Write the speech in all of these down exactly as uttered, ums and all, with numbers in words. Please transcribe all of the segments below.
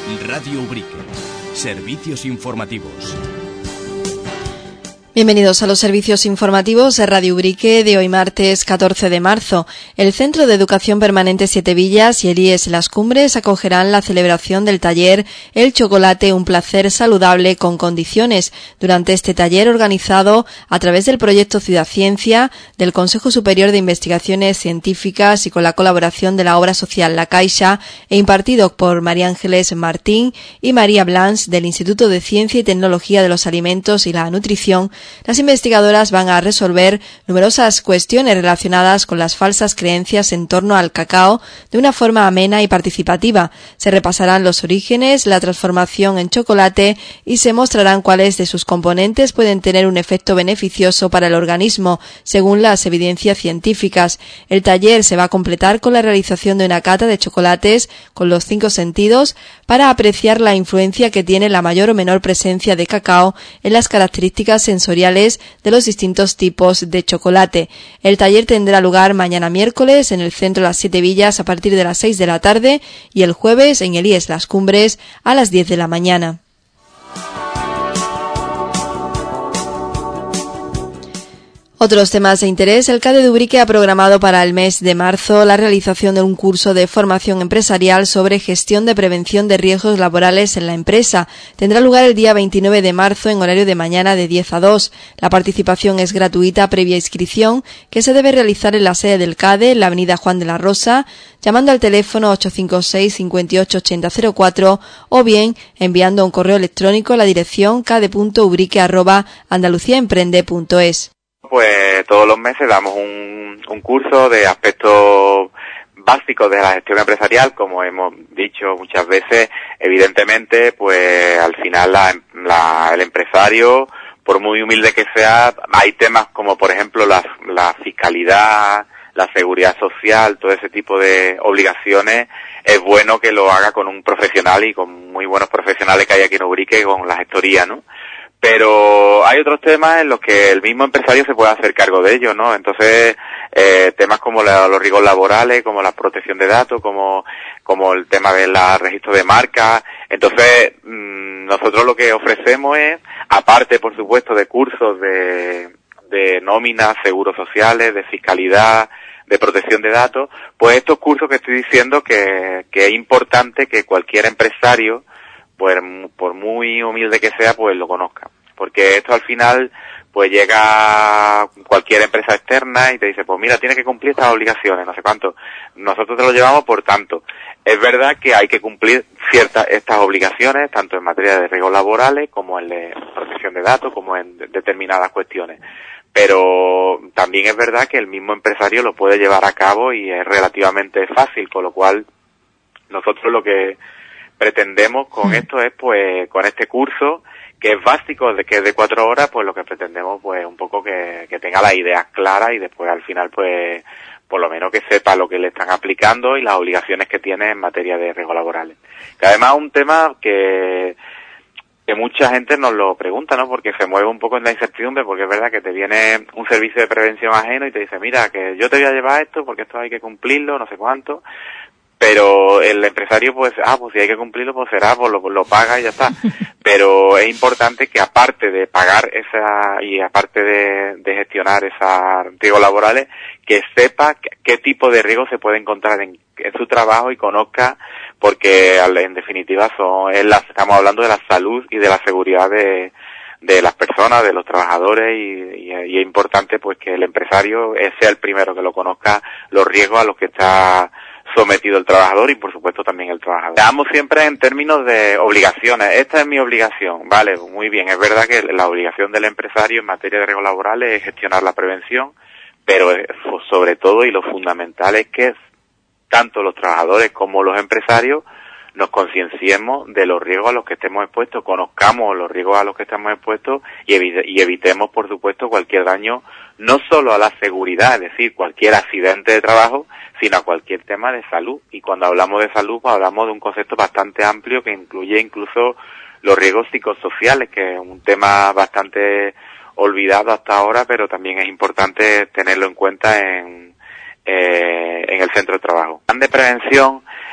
Radio Ubrique. Servicios informativos. Bienvenidos a los servicios informativos de Radio Ubrique de hoy martes catorce de marzo. El Centro de Educación Permanente Siete Villas y el I E S Las Cumbres acogerán la celebración del taller El chocolate, un placer saludable con condiciones. Durante este taller organizado a través del proyecto Ciudad Ciencia, del Consejo Superior de Investigaciones Científicas y con la colaboración de la obra social La Caixa e impartido por María Ángeles Martín y María Blanch del Instituto de Ciencia y Tecnología de los Alimentos y la Nutrición, las investigadoras van a resolver numerosas cuestiones relacionadas con las falsas creencias en torno al cacao de una forma amena y participativa. Se repasarán los orígenes, la transformación en chocolate y se mostrarán cuáles de sus componentes pueden tener un efecto beneficioso para el organismo, según las evidencias científicas. El taller se va a completar con la realización de una cata de chocolates con los cinco sentidos para apreciar la influencia que tiene la mayor o menor presencia de cacao en las características sensoriales de los distintos tipos de chocolate. El taller tendrá lugar mañana miércoles en el Centro Las Siete Villas a partir de las seis de la tarde y el jueves en el I E S Las Cumbres a las diez de la mañana. Otros temas de interés. El C A D E de Ubrique ha programado para el mes de marzo la realización de un curso de formación empresarial sobre gestión de prevención de riesgos laborales en la empresa. Tendrá lugar el día veintinueve de marzo en horario de mañana de diez a dos. La participación es gratuita previa inscripción, que se debe realizar en la sede del C A D E, en la avenida Juan de la Rosa, llamando al teléfono ocho cinco seis, cinco ocho, ocho cero cero cuatro o bien enviando un correo electrónico a la dirección cade punto ubrique arroba andaluciaemprende punto es. Pues todos los meses damos un, un curso de aspectos básicos de la gestión empresarial, como hemos dicho muchas veces. Evidentemente, pues al final la, la, el empresario, por muy humilde que sea, hay temas como por ejemplo la, la fiscalidad, la seguridad social, todo ese tipo de obligaciones. Es bueno que lo haga con un profesional y con muy buenos profesionales que hay aquí en Ubrique con la gestoría, ¿no? Pero hay otros temas en los que el mismo empresario se puede hacer cargo de ellos, ¿no? Entonces, eh, temas como la, los riesgos laborales, como la protección de datos, como, como el tema del registro de marcas. Entonces, mmm, nosotros lo que ofrecemos es, aparte, por supuesto, de cursos de, de nóminas, seguros sociales, de fiscalidad, de protección de datos, pues estos cursos que estoy diciendo que, que es importante que cualquier empresario, pues por muy humilde que sea, pues lo conozca. Porque esto al final, pues llega cualquier empresa externa y te dice, pues mira, tienes que cumplir estas obligaciones, no sé cuánto. Nosotros te lo llevamos por tanto. Es verdad que hay que cumplir ciertas, estas obligaciones, tanto en materia de riesgos laborales, como en de protección de datos, como en de, determinadas cuestiones. Pero también es verdad que el mismo empresario lo puede llevar a cabo y es relativamente fácil, con lo cual nosotros lo que pretendemos con esto es, pues, con este curso, que es básico, de que es de cuatro horas, pues lo que pretendemos, pues, un poco que, que tenga las ideas claras y después al final, pues, por lo menos que sepa lo que le están aplicando y las obligaciones que tiene en materia de riesgos laborales. Que además es un tema que, que mucha gente nos lo pregunta, ¿no? Porque se mueve un poco en la incertidumbre, porque es verdad que te viene un servicio de prevención ajeno y te dice, mira, que yo te voy a llevar esto porque esto hay que cumplirlo, no sé cuánto. Pero el empresario, pues, ah, pues si hay que cumplirlo, pues será, pues lo, lo paga y ya está. Pero es importante que aparte de pagar esa, y aparte de, de gestionar esos riesgos laborales, que sepa qué, qué tipo de riesgos se puede encontrar en, en su trabajo y conozca, porque en definitiva son, es la, estamos hablando de la salud y de la seguridad de, de las personas, de los trabajadores, y, y, y es importante, pues, que el empresario sea el primero que lo conozca, los riesgos a los que está sometido el trabajador y por supuesto también el trabajador. Hablamos siempre en términos de obligaciones. Esta es mi obligación, vale, muy bien. Es verdad que la obligación del empresario en materia de riesgos laborales es gestionar la prevención, pero sobre todo y lo fundamental es que tanto los trabajadores como los empresarios nos concienciemos de los riesgos a los que estemos expuestos, conozcamos los riesgos a los que estamos expuestos y, evi- y evitemos, por supuesto, cualquier daño, no solo a la seguridad, es decir, cualquier accidente de trabajo, sino a cualquier tema de salud. Y cuando hablamos de salud, pues hablamos de un concepto bastante amplio que incluye incluso los riesgos psicosociales, que es un tema bastante olvidado hasta ahora, pero también es importante tenerlo en cuenta en, eh, en el centro de trabajo. El plan de prevención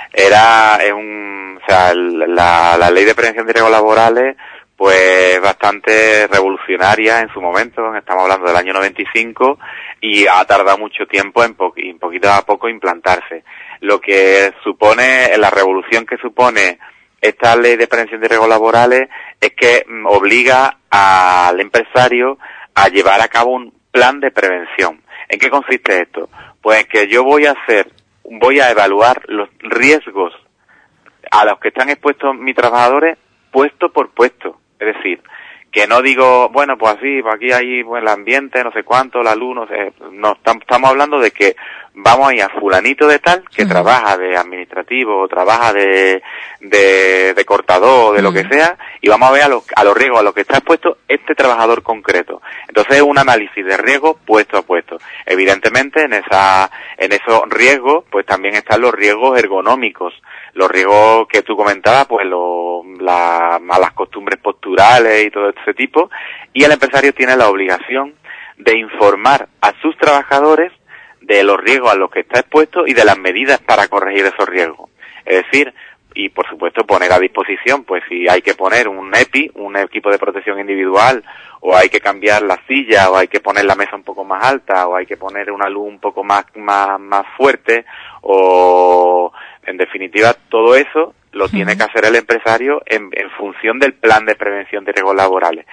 era es un, o sea, la, la ley de prevención de riesgos laborales, pues bastante revolucionaria en su momento. Estamos hablando del año noventa y cinco y ha tardado mucho tiempo en, po en poquito a poco implantarse. Lo que supone, la revolución que supone esta ley de prevención de riesgos laborales es que obliga al empresario a llevar a cabo un plan de prevención. ¿En qué consiste esto? Pues en que yo voy a hacer, voy a evaluar los riesgos a los que están expuestos mis trabajadores puesto por puesto. Es decir, que no digo, bueno, pues así, pues aquí hay pues, el ambiente, no sé cuánto, la luz, no sé, no, estamos hablando de que vamos a ir a fulanito de tal, que uh-huh. trabaja de administrativo, o trabaja de, de, de cortador, de uh-huh. lo que sea, y vamos a ver a los, a los riesgos a los que está expuesto este trabajador concreto. Entonces es un análisis de riesgos puesto a puesto. Evidentemente en esa, en esos riesgos, pues también están los riesgos ergonómicos, los riesgos que tú comentabas, pues los, las malas costumbres posturales y todo ese tipo, y el empresario tiene la obligación de informar a sus trabajadores de los riesgos a los que está expuesto y de las medidas para corregir esos riesgos. Es decir, y por supuesto poner a disposición, pues si hay que poner un E P I, un equipo de protección individual, o hay que cambiar la silla, o hay que poner la mesa un poco más alta, o hay que poner una luz un poco más, más, más fuerte, o en definitiva todo eso lo tiene uh-huh. que hacer el empresario en, en función del plan de prevención de riesgos laborales.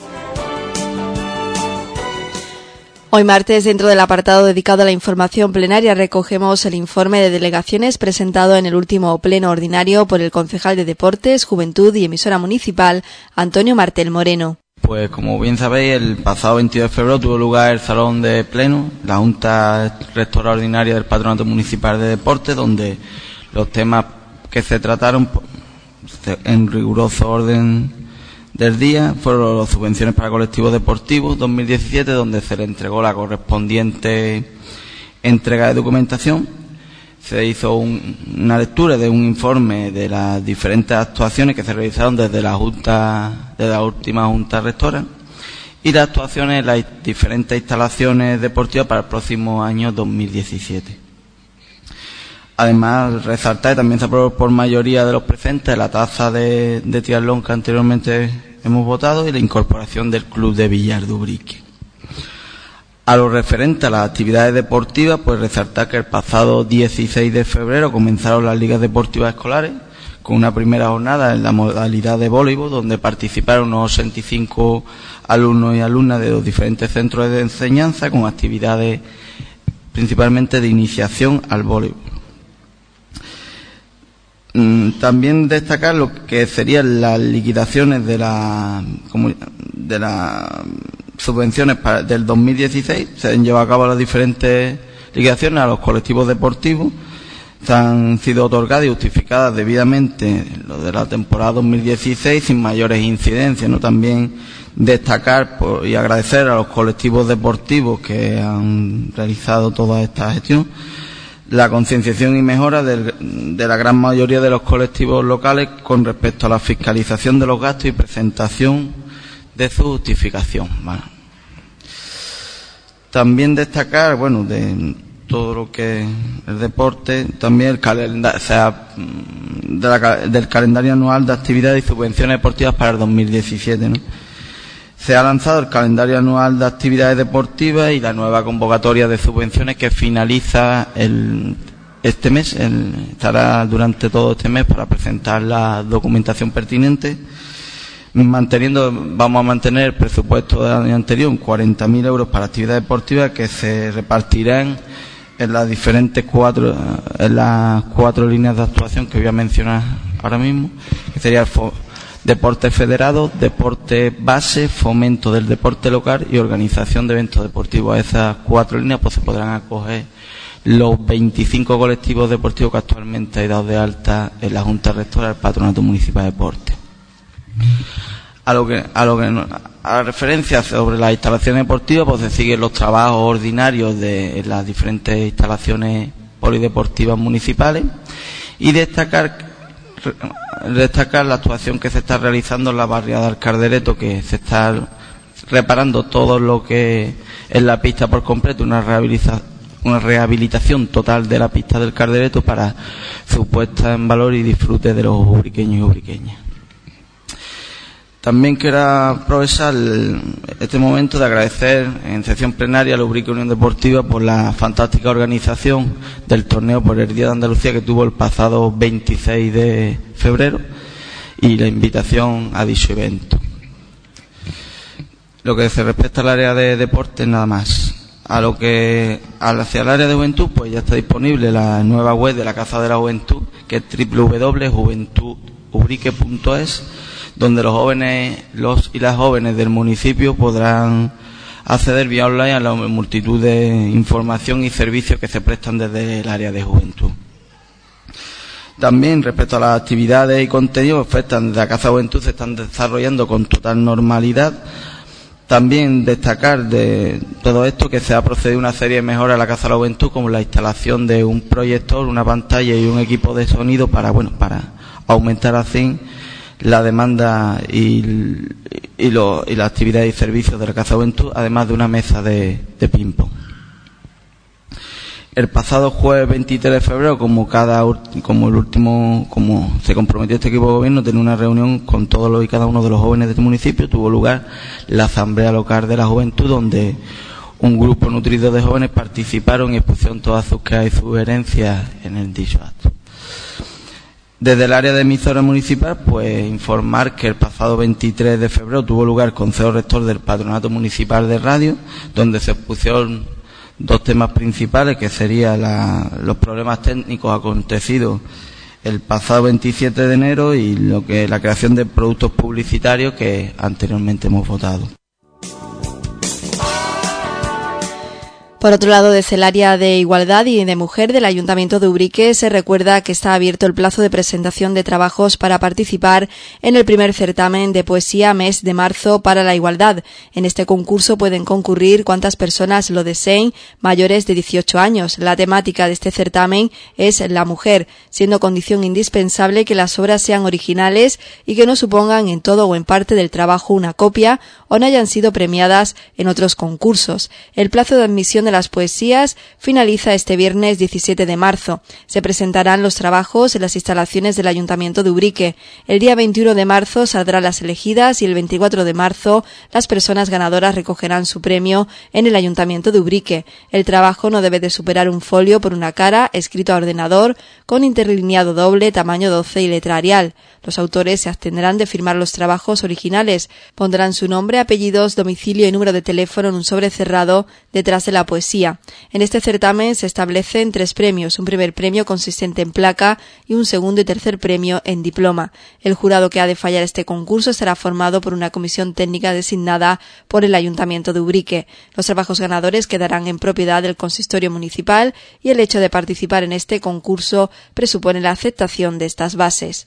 Hoy martes, dentro del apartado dedicado a la información plenaria, recogemos el informe de delegaciones presentado en el último pleno ordinario por el concejal de Deportes, Juventud y Emisora Municipal, Antonio Martel Moreno. Pues como bien sabéis, el pasado veintidós de febrero tuvo lugar el salón de pleno, la Junta Rectora Ordinaria del Patronato Municipal de Deportes, donde los temas que se trataron en riguroso orden del día fueron las subvenciones para colectivos deportivos dos mil diecisiete, donde se le entregó la correspondiente entrega de documentación. Se hizo un, una lectura de un informe de las diferentes actuaciones que se realizaron desde la junta, desde la última junta rectora, y las actuaciones en las diferentes instalaciones deportivas para el próximo año dos mil diecisiete. Además, resaltar que también se aprobó por mayoría de los presentes la tasa de, de triatlón que anteriormente hemos votado y la incorporación del Club de Villar de Ubrique. A lo referente a las actividades deportivas, pues resaltar que el pasado dieciséis de febrero comenzaron las ligas deportivas escolares con una primera jornada en la modalidad de voleibol, donde participaron unos sesenta y cinco alumnos y alumnas de los diferentes centros de enseñanza con actividades principalmente de iniciación al voleibol. También destacar lo que serían las liquidaciones de la de las subvenciones para, del dos mil dieciséis. Se han llevado a cabo las diferentes liquidaciones a los colectivos deportivos. Se han sido otorgadas y justificadas debidamente lo de la temporada dos mil dieciséis sin mayores incidencias, ¿no? También destacar por, y agradecer a los colectivos deportivos que han realizado toda esta gestión la concienciación y mejora del, de la gran mayoría de los colectivos locales con respecto a la fiscalización de los gastos y presentación de su justificación. Bueno. También destacar, bueno, de todo lo que es el deporte, también el calendario, o sea, de la, del calendario anual de actividades y subvenciones deportivas para el dos mil diecisiete, ¿no? Se ha lanzado el calendario anual de actividades deportivas y la nueva convocatoria de subvenciones que finaliza el, este mes. El, estará durante todo este mes para presentar la documentación pertinente. Manteniendo, vamos a mantener el presupuesto del año anterior, cuarenta mil euros para actividades deportivas que se repartirán en las diferentes cuatro, en las cuatro líneas de actuación que voy a mencionar ahora mismo, que sería el fo deporte federado, deporte base, fomento del deporte local y organización de eventos deportivos. A esas cuatro líneas pues se podrán acoger los veinticinco colectivos deportivos que actualmente hay dado de alta en la Junta Rectora del Patronato Municipal de Deportes. A lo que, a lo que, a la referencia sobre las instalaciones deportivas, pues se siguen los trabajos ordinarios de en las diferentes instalaciones polideportivas municipales, y destacar destacar la actuación que se está realizando en la barriada del Caldereto, que se está reparando todo lo que es la pista por completo, una rehabilitación una rehabilitación total de la pista del Caldereto para su puesta en valor y disfrute de los ubriqueños y ubriqueñas. También quiero aprovechar este momento de agradecer en sesión plenaria a la Ubrique Unión Deportiva por la fantástica organización del torneo por el Día de Andalucía que tuvo el pasado veintiséis de febrero y la invitación a dicho evento. Lo que se respecta al área de deportes, nada más. A lo que hacia el área de juventud, pues ya está disponible la nueva web de la Casa de la Juventud, que es doble u doble u doble u punto juventud ubrique punto es, donde los jóvenes los y las jóvenes del municipio podrán acceder vía online a la multitud de información y servicios que se prestan desde el área de juventud. También respecto a las actividades y contenidos que ofertan desde la Casa de Juventud se están desarrollando con total normalidad. También destacar de todo esto que se ha procedido a una serie de mejoras a la Casa de la Juventud, como la instalación de un proyector, una pantalla y un equipo de sonido para, bueno, para aumentar así la demanda y, y, lo, y la actividad y servicios de la Casa de Juventud, además de una mesa de, de ping-pong. El pasado jueves veintitrés de febrero, como cada como el último, como se comprometió este equipo de gobierno, tener una reunión con todos los y cada uno de los jóvenes de este municipio, tuvo lugar la Asamblea Local de la Juventud, donde un grupo nutrido de jóvenes participaron y expusieron todas sus quejas y sugerencias en el dicho acto. Desde el área de emisora municipal, pues informar que el pasado veintitrés de febrero tuvo lugar el Consejo Rector del Patronato Municipal de Radio, donde se expusieron dos temas principales, que serían la, los problemas técnicos acontecidos el pasado veintisiete de enero y lo que la creación de productos publicitarios que anteriormente hemos votado. Por otro lado, desde el área de Igualdad y de Mujer del Ayuntamiento de Ubrique se recuerda que está abierto el plazo de presentación de trabajos para participar en el primer certamen de poesía mes de marzo para la igualdad. En este concurso pueden concurrir cuantas personas lo deseen, mayores de dieciocho años. La temática de este certamen es la mujer, siendo condición indispensable que las obras sean originales y que no supongan en todo o en parte del trabajo una copia o no hayan sido premiadas en otros concursos. El plazo de admisión de las poesías finaliza este viernes diecisiete de marzo. Se presentarán los trabajos en las instalaciones del Ayuntamiento de Ubrique. El día veintiuno de marzo saldrán las elegidas y el veinticuatro de marzo las personas ganadoras recogerán su premio en el Ayuntamiento de Ubrique. El trabajo no debe de superar un folio por una cara, escrito a ordenador, con interlineado doble, tamaño doce y letra Arial. Los autores se abstendrán de firmar los trabajos originales. Pondrán su nombre, apellidos, domicilio y número de teléfono en un sobre cerrado detrás de la poesía. En este certamen se establecen tres premios, un primer premio consistente en placa y un segundo y tercer premio en diploma. El jurado que ha de fallar este concurso estará formado por una comisión técnica designada por el Ayuntamiento de Ubrique. Los trabajos ganadores quedarán en propiedad del consistorio municipal y el hecho de participar en este concurso presupone la aceptación de estas bases.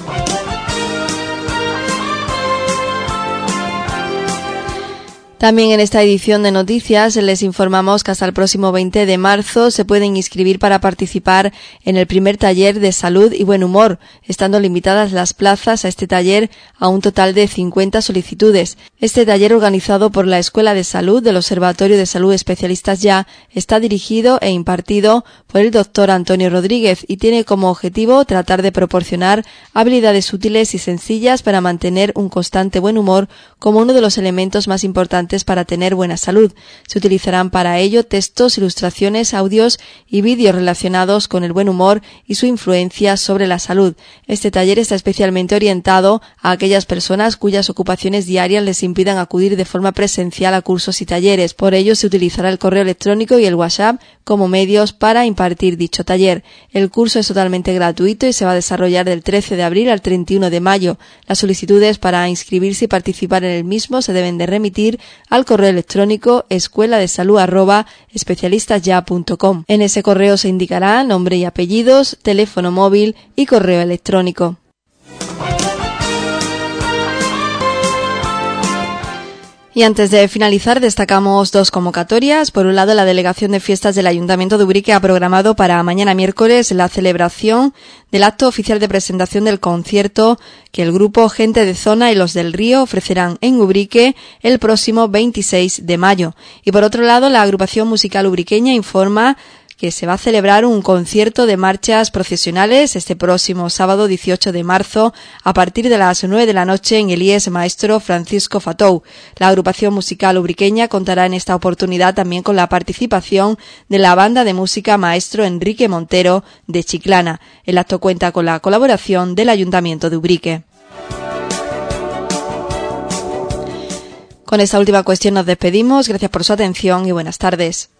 También en esta edición de noticias les informamos que hasta el próximo veinte de marzo se pueden inscribir para participar en el primer taller de salud y buen humor, estando limitadas las plazas a este taller a un total de cincuenta solicitudes. Este taller, organizado por la Escuela de Salud del Observatorio de Salud Especialistas Ya, está dirigido e impartido por el doctor Antonio Rodríguez y tiene como objetivo tratar de proporcionar habilidades útiles y sencillas para mantener un constante buen humor como uno de los elementos más importantes para tener buena salud. Se utilizarán para ello textos, ilustraciones, audios y vídeos relacionados con el buen humor y su influencia sobre la salud. Este taller está especialmente orientado a aquellas personas cuyas ocupaciones diarias les impidan acudir de forma presencial a cursos y talleres. Por ello se utilizará el correo electrónico y el WhatsApp como medios para impartir dicho taller. El curso es totalmente gratuito y se va a desarrollar del trece de abril al treinta y uno de mayo. Las solicitudes para inscribirse y participar en el mismo se deben de remitir al correo electrónico escuela de salud arroba especialistas ya punto com. En ese correo se indicará nombre y apellidos, teléfono móvil y correo electrónico. Y antes de finalizar, destacamos dos convocatorias. Por un lado, la Delegación de Fiestas del Ayuntamiento de Ubrique ha programado para mañana miércoles la celebración del acto oficial de presentación del concierto que el grupo Gente de Zona y Los del Río ofrecerán en Ubrique el próximo veintiséis de mayo. Y por otro lado, la agrupación musical ubriqueña informa que se va a celebrar un concierto de marchas procesionales este próximo sábado dieciocho de marzo a partir de las nueve de la noche en el I E S Maestro Francisco Fatou. La agrupación musical ubriqueña contará en esta oportunidad también con la participación de la banda de música Maestro Enrique Montero de Chiclana. El acto cuenta con la colaboración del Ayuntamiento de Ubrique. Con esta última cuestión nos despedimos. Gracias por su atención y buenas tardes.